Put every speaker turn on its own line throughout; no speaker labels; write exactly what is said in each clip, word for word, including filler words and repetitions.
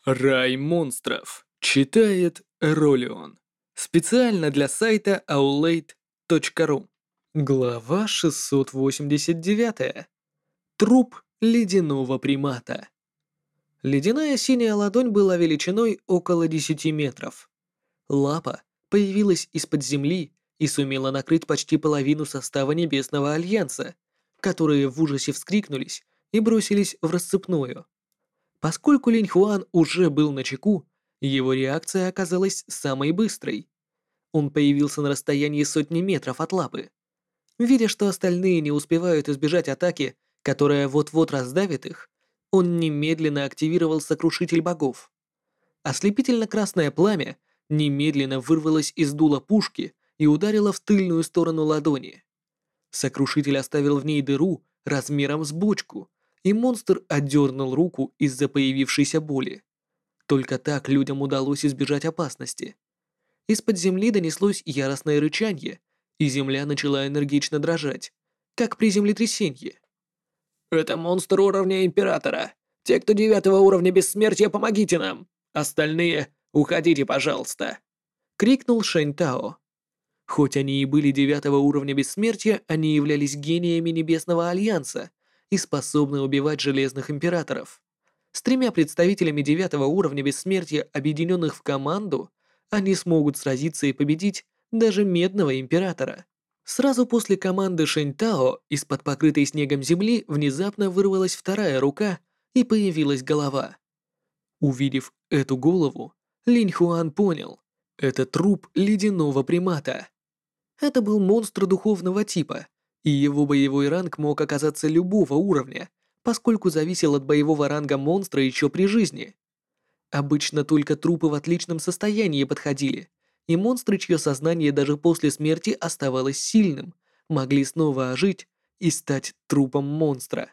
Рай монстров. Читает Ролион. Специально для сайта аулейт точка ру. Глава шестьсот восемьдесят девять. Труп ледяного примата. Ледяная синяя ладонь была величиной около десяти метров. Лапа появилась из-под земли и сумела накрыть почти половину состава Небесного Альянса, которые в ужасе вскрикнулись и бросились в расцепную. Поскольку Линь Хуан уже был начеку, его реакция оказалась самой быстрой. Он появился на расстоянии сотни метров от лапы. Видя, что остальные не успевают избежать атаки, которая вот-вот раздавит их, он немедленно активировал Сокрушитель Богов. Ослепительно-красное пламя немедленно вырвалось из дула пушки и ударило в тыльную сторону ладони. Сокрушитель оставил в ней дыру размером с бочку, и монстр отдернул руку из-за появившейся боли. Только так людям удалось избежать опасности. Из-под земли донеслось яростное рычанье, и земля начала энергично дрожать, как при землетрясении. «Это монстр уровня Императора. Те, кто девятого уровня бессмертия, помогите нам! Остальные, уходите, пожалуйста!» — крикнул Шэнь Тао. Хоть они и были девятого уровня бессмертия, они являлись гениями Небесного Альянса и способны убивать Железных Императоров. С тремя представителями девятого уровня бессмертия, объединенных в команду, они смогут сразиться и победить даже Медного Императора. Сразу после команды Шэнь Тао из-под покрытой снегом земли внезапно вырвалась вторая рука и появилась голова. Увидев эту голову, Линь Хуан понял — это труп ледяного примата. Это был монстр духовного типа, и его боевой ранг мог оказаться любого уровня, поскольку зависел от боевого ранга монстра еще при жизни. Обычно только трупы в отличном состоянии подходили, и монстры, чье сознание даже после смерти оставалось сильным, могли снова ожить и стать трупом монстра.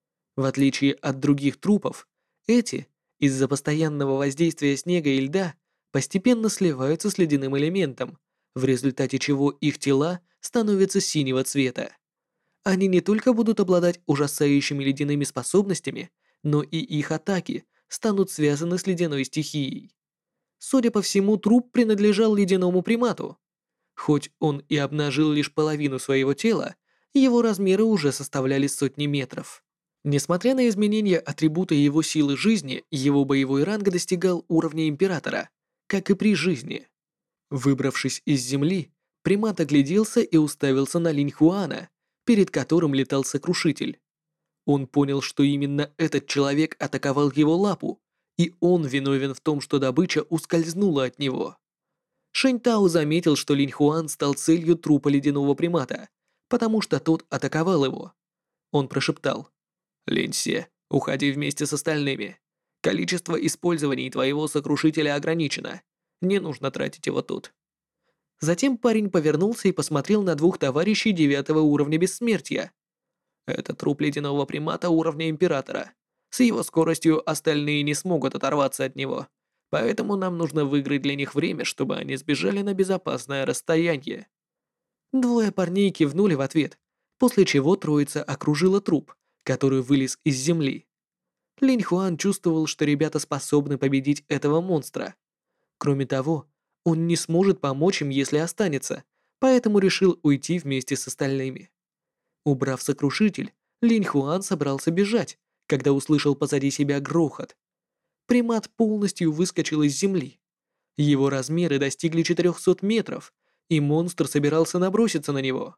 В отличие от других трупов, эти, из-за постоянного воздействия снега и льда, постепенно сливаются с ледяным элементом, в результате чего их тела становятся синего цвета. Они не только будут обладать ужасающими ледяными способностями, но и их атаки станут связаны с ледяной стихией. Судя по всему, труп принадлежал ледяному примату. Хоть он и обнажил лишь половину своего тела, его размеры уже составляли сотни метров. Несмотря на изменения атрибута его силы жизни, его боевой ранг достигал уровня Императора, как и при жизни. Выбравшись из земли, примат огляделся и уставился на Линь Хуана, перед которым летал Сокрушитель. Он понял, что именно этот человек атаковал его лапу, и он виновен в том, что добыча ускользнула от него. Шэнь Тао заметил, что Линь Хуан стал целью трупа ледяного примата, потому что тот атаковал его. Он прошептал: «Линь Се, уходи вместе с остальными. Количество использований твоего Сокрушителя ограничено. Не нужно тратить его тут». Затем парень повернулся и посмотрел на двух товарищей девятого уровня бессмертия. Это труп ледяного примата уровня Императора. С его скоростью остальные не смогут оторваться от него, поэтому нам нужно выиграть для них время, чтобы они сбежали на безопасное расстояние. Двое парней кивнули в ответ, после чего троица окружила труп, который вылез из земли. Линь Хуан чувствовал, что ребята способны победить этого монстра. Кроме того, он не сможет помочь им, если останется, поэтому решил уйти вместе с остальными. Убрав Сокрушитель, Линь Хуан собрался бежать, когда услышал позади себя грохот. Примат полностью выскочил из земли. Его размеры достигли четырехсот метров, и монстр собирался наброситься на него.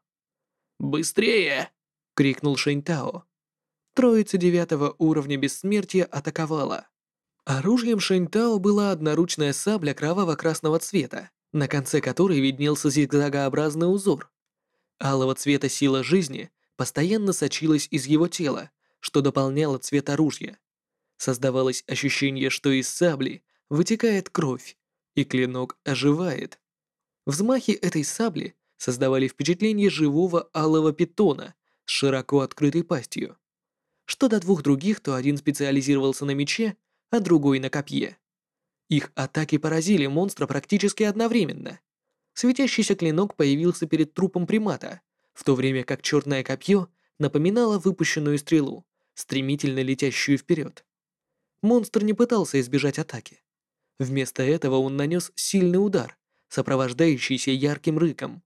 «Быстрее!» — крикнул Шэнь Тао. Троица девятого уровня бессмертия атаковала. Оружием Шэнь Тао была одноручная сабля кроваво-красного цвета, на конце которой виднелся зигзагообразный узор. Алого цвета сила жизни постоянно сочилась из его тела, что дополняло цвет оружия. Создавалось ощущение, что из сабли вытекает кровь, и клинок оживает. Взмахи этой сабли создавали впечатление живого алого питона с широко открытой пастью. Что до двух других, то один специализировался на мече, а другой на копье. Их атаки поразили монстра практически одновременно. Светящийся клинок появился перед трупом примата, в то время как черное копье напоминало выпущенную стрелу, стремительно летящую вперед. Монстр не пытался избежать атаки. Вместо этого он нанес сильный удар, сопровождающийся ярким рыком.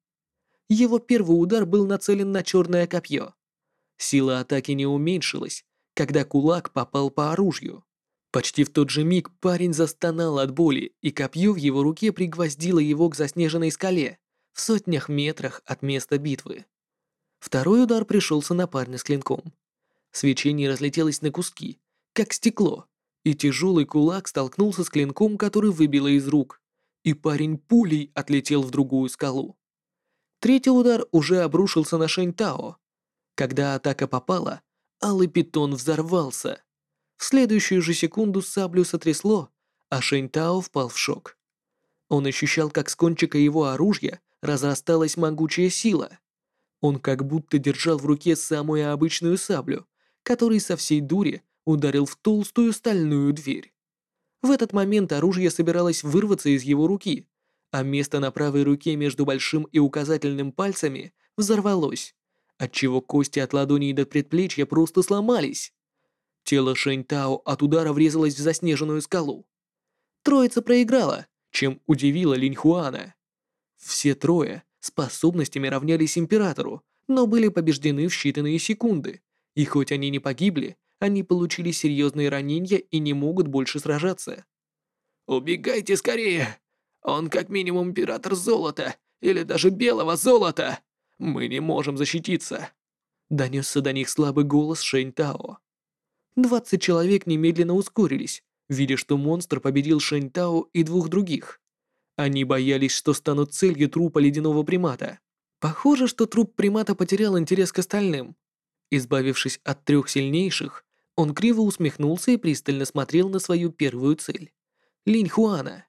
Его первый удар был нацелен на черное копье. Сила атаки не уменьшилась, когда кулак попал по оружию. Почти в тот же миг парень застонал от боли, и копье в его руке пригвоздило его к заснеженной скале в сотнях метрах от места битвы. Второй удар пришелся на парня с клинком. Свечение разлетелось на куски, как стекло, и тяжелый кулак столкнулся с клинком, который выбило из рук, и парень пулей отлетел в другую скалу. Третий удар уже обрушился на Шэнь Тао. Когда атака попала, алый питон взорвался. В следующую же секунду саблю сотрясло, а Шэнь Тао впал в шок. Он ощущал, как с кончика его оружия разрасталась могучая сила. Он как будто держал в руке самую обычную саблю, который со всей дури ударил в толстую стальную дверь. В этот момент оружие собиралось вырваться из его руки, а место на правой руке между большим и указательным пальцами взорвалось, отчего кости от ладоней до предплечья просто сломались. Тело Шэнь Тао от удара врезалось в заснеженную скалу. Троица проиграла, чем удивила Линь Хуана. Все трое способностями равнялись императору, но были побеждены в считанные секунды, и хоть они не погибли, они получили серьезные ранения и не могут больше сражаться. «Убегайте скорее! Он как минимум император золота, или даже белого золота! Мы не можем защититься!» Донесся до них слабый голос Шэнь Тао. Двадцать человек немедленно ускорились, видя, что монстр победил Шэнь Тао и двух других. Они боялись, что станут целью трупа ледяного примата. Похоже, что труп примата потерял интерес к остальным. Избавившись от трех сильнейших, он криво усмехнулся и пристально смотрел на свою первую цель — Линь Хуана.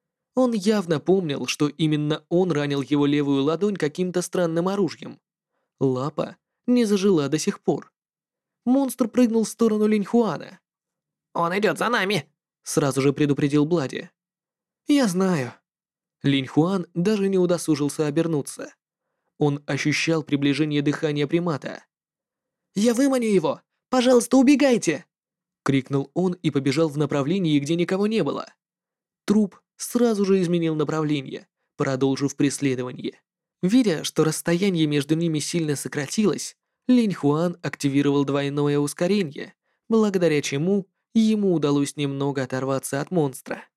Он явно помнил, что именно он ранил его левую ладонь каким-то странным оружием. Лапа не зажила до сих пор. Монстр прыгнул в сторону Линь Хуана.
«Он идет за нами!»
— сразу же предупредил Блади. «Я знаю». Линь Хуан даже не удосужился обернуться. Он ощущал приближение дыхания примата.
«Я выманю его! Пожалуйста, убегайте!»
— крикнул он и побежал в направлении, где никого не было. Труп сразу же изменил направление, продолжив преследование. Видя, что расстояние между ними сильно сократилось, Линь Хуан активировал двойное ускорение, благодаря чему ему удалось немного оторваться от монстра.